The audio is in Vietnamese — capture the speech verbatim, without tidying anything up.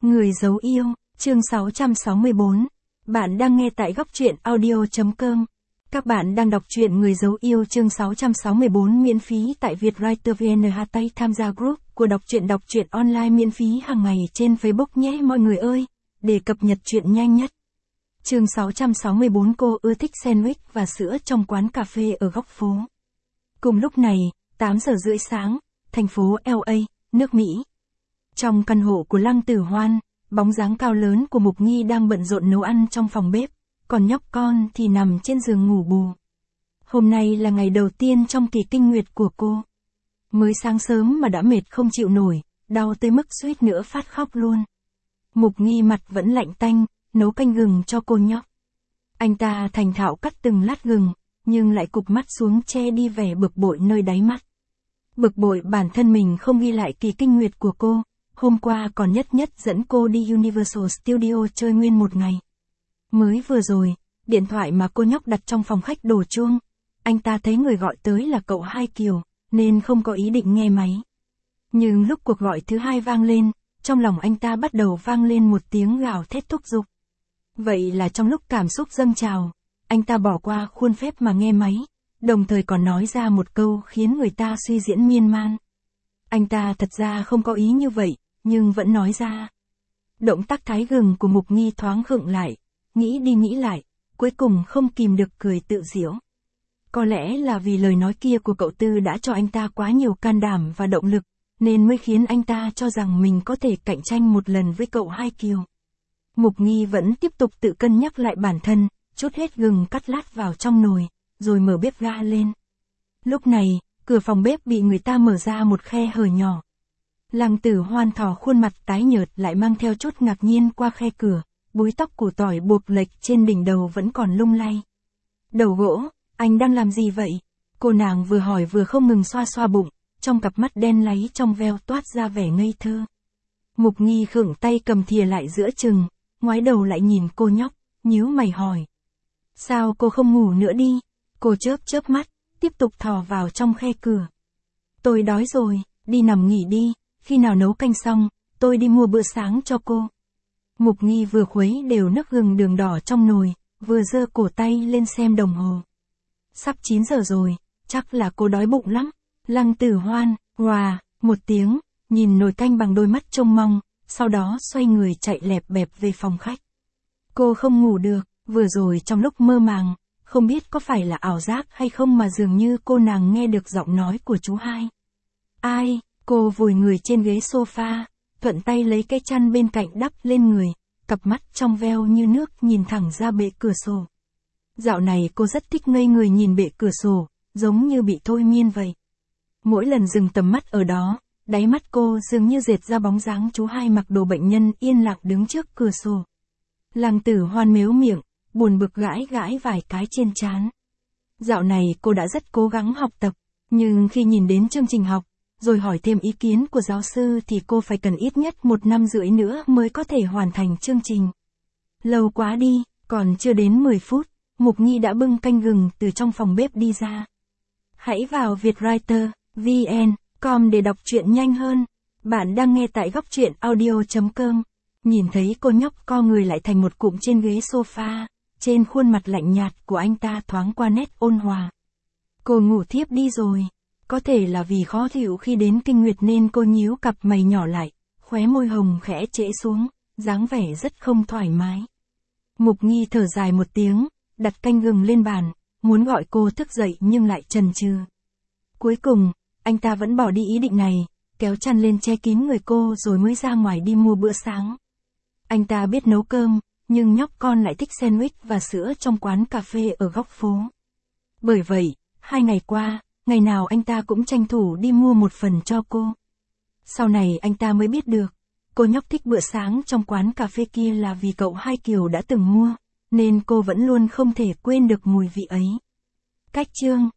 Người giấu yêu, chương sáu trăm sáu mươi bốn. Bạn đang nghe tại góc truyện audio.com. Các bạn đang đọc truyện Người giấu yêu chương sáu trăm sáu mươi bốn miễn phí tại Vietwriter vê en. Hashtag tham gia group của đọc truyện đọc truyện online miễn phí hàng ngày trên Facebook nhé mọi người ơi, để cập nhật truyện nhanh nhất. Chương sáu trăm sáu mươi bốn. Cô ưa thích sandwich và sữa trong quán cà phê ở góc phố. Cùng lúc này, tám giờ rưỡi sáng, thành phố lờ a, nước Mỹ. Trong căn hộ của Lăng Tử Hoan, bóng dáng cao lớn của Mục Nghi đang bận rộn nấu ăn trong phòng bếp, còn nhóc con thì nằm trên giường ngủ bù. Hôm nay là ngày đầu tiên trong kỳ kinh nguyệt của cô. Mới sáng sớm mà đã mệt không chịu nổi, đau tới mức suýt nữa phát khóc luôn. Mục Nghi mặt vẫn lạnh tanh, nấu canh gừng cho cô nhóc. Anh ta thành thạo cắt từng lát gừng, nhưng lại cụp mắt xuống che đi vẻ bực bội nơi đáy mắt. Bực bội bản thân mình không ghi lại kỳ kinh nguyệt của cô. Hôm qua còn nhất nhất dẫn cô đi Universal Studio chơi nguyên một ngày. Mới vừa rồi, điện thoại mà cô nhóc đặt trong phòng khách đổ chuông. Anh ta thấy người gọi tới là cậu Hai Kiều, nên không có ý định nghe máy. Nhưng lúc cuộc gọi thứ hai vang lên, trong lòng anh ta bắt đầu vang lên một tiếng gào thét thúc giục. Vậy là trong lúc cảm xúc dâng trào, anh ta bỏ qua khuôn phép mà nghe máy, đồng thời còn nói ra một câu khiến người ta suy diễn miên man. Anh ta thật ra không có ý như vậy, nhưng vẫn nói ra. Động tác thái gừng của Mục Nghi thoáng khựng lại, nghĩ đi nghĩ lại, cuối cùng không kìm được cười tự giễu. Có lẽ là vì lời nói kia của cậu Tư đã cho anh ta quá nhiều can đảm và động lực, nên mới khiến anh ta cho rằng mình có thể cạnh tranh một lần với cậu Hai Kiều. Mục Nghi vẫn tiếp tục tự cân nhắc lại bản thân, chút hết gừng cắt lát vào trong nồi, rồi mở bếp ga lên. Lúc này, cửa phòng bếp bị người ta mở ra một khe hở nhỏ. Lăng Tử Hoan thò khuôn mặt tái nhợt lại mang theo chút ngạc nhiên qua khe cửa, búi tóc củ tỏi buộc lệch trên đỉnh đầu vẫn còn lung lay. Đầu gỗ, anh đang làm gì vậy? Cô nàng vừa hỏi vừa không ngừng xoa xoa bụng, trong cặp mắt đen láy trong veo toát ra vẻ ngây thơ. Mục Nghi khựng tay cầm thìa lại giữa chừng, ngoái đầu lại nhìn cô nhóc, nhíu mày hỏi. Sao cô không ngủ nữa đi? Cô chớp chớp mắt, tiếp tục thò vào trong khe cửa. Tôi đói rồi, đi nằm nghỉ đi. Khi nào nấu canh xong, tôi đi mua bữa sáng cho cô. Mục Nghi vừa khuấy đều nước gừng đường đỏ trong nồi, vừa giơ cổ tay lên xem đồng hồ. Sắp chín giờ rồi, chắc là cô đói bụng lắm. Lăng Tử Hoan, hòa, một tiếng, nhìn nồi canh bằng đôi mắt trông mong, sau đó xoay người chạy lẹp bẹp về phòng khách. Cô không ngủ được, vừa rồi trong lúc mơ màng, không biết có phải là ảo giác hay không mà dường như cô nàng nghe được giọng nói của chú Hai. Ai? Cô vùi người trên ghế sofa, thuận tay lấy cái chăn bên cạnh đắp lên người, cặp mắt trong veo như nước nhìn thẳng ra bệ cửa sổ. Dạo này cô rất thích ngây người nhìn bệ cửa sổ, giống như bị thôi miên vậy. Mỗi lần dừng tầm mắt ở đó, đáy mắt cô dường như dệt ra bóng dáng chú Hai mặc đồ bệnh nhân yên lặng đứng trước cửa sổ. Lăng Tử Hoan mếu miệng, buồn bực gãi gãi vài cái trên trán. Dạo này cô đã rất cố gắng học tập, nhưng khi nhìn đến chương trình học, rồi hỏi thêm ý kiến của giáo sư thì cô phải cần ít nhất một năm rưỡi nữa mới có thể hoàn thành chương trình. Lâu quá đi, còn chưa đến mười phút, Mục Nghi đã bưng canh gừng từ trong phòng bếp đi ra. Hãy vào Vietwriter vê en chấm com để đọc truyện nhanh hơn. Bạn đang nghe tại góc truyện audio.com. Nhìn thấy cô nhóc co người lại thành một cụm trên ghế sofa, trên khuôn mặt lạnh nhạt của anh ta thoáng qua nét ôn hòa. Cô ngủ thiếp đi rồi. Có thể là vì khó chịu khi đến kinh nguyệt nên cô nhíu cặp mày nhỏ lại, khóe môi hồng khẽ trễ xuống, dáng vẻ rất không thoải mái. Mục Nghi thở dài một tiếng, đặt canh gừng lên bàn, muốn gọi cô thức dậy nhưng lại chần chừ. Cuối cùng, anh ta vẫn bỏ đi ý định này, kéo chăn lên che kín người cô rồi mới ra ngoài đi mua bữa sáng. Anh ta biết nấu cơm, nhưng nhóc con lại thích sandwich và sữa trong quán cà phê ở góc phố. Bởi vậy, hai ngày qua, ngày nào anh ta cũng tranh thủ đi mua một phần cho cô. Sau này anh ta mới biết được, cô nhóc thích bữa sáng trong quán cà phê kia là vì cậu Hai Kiều đã từng mua, nên cô vẫn luôn không thể quên được mùi vị ấy. Cách chương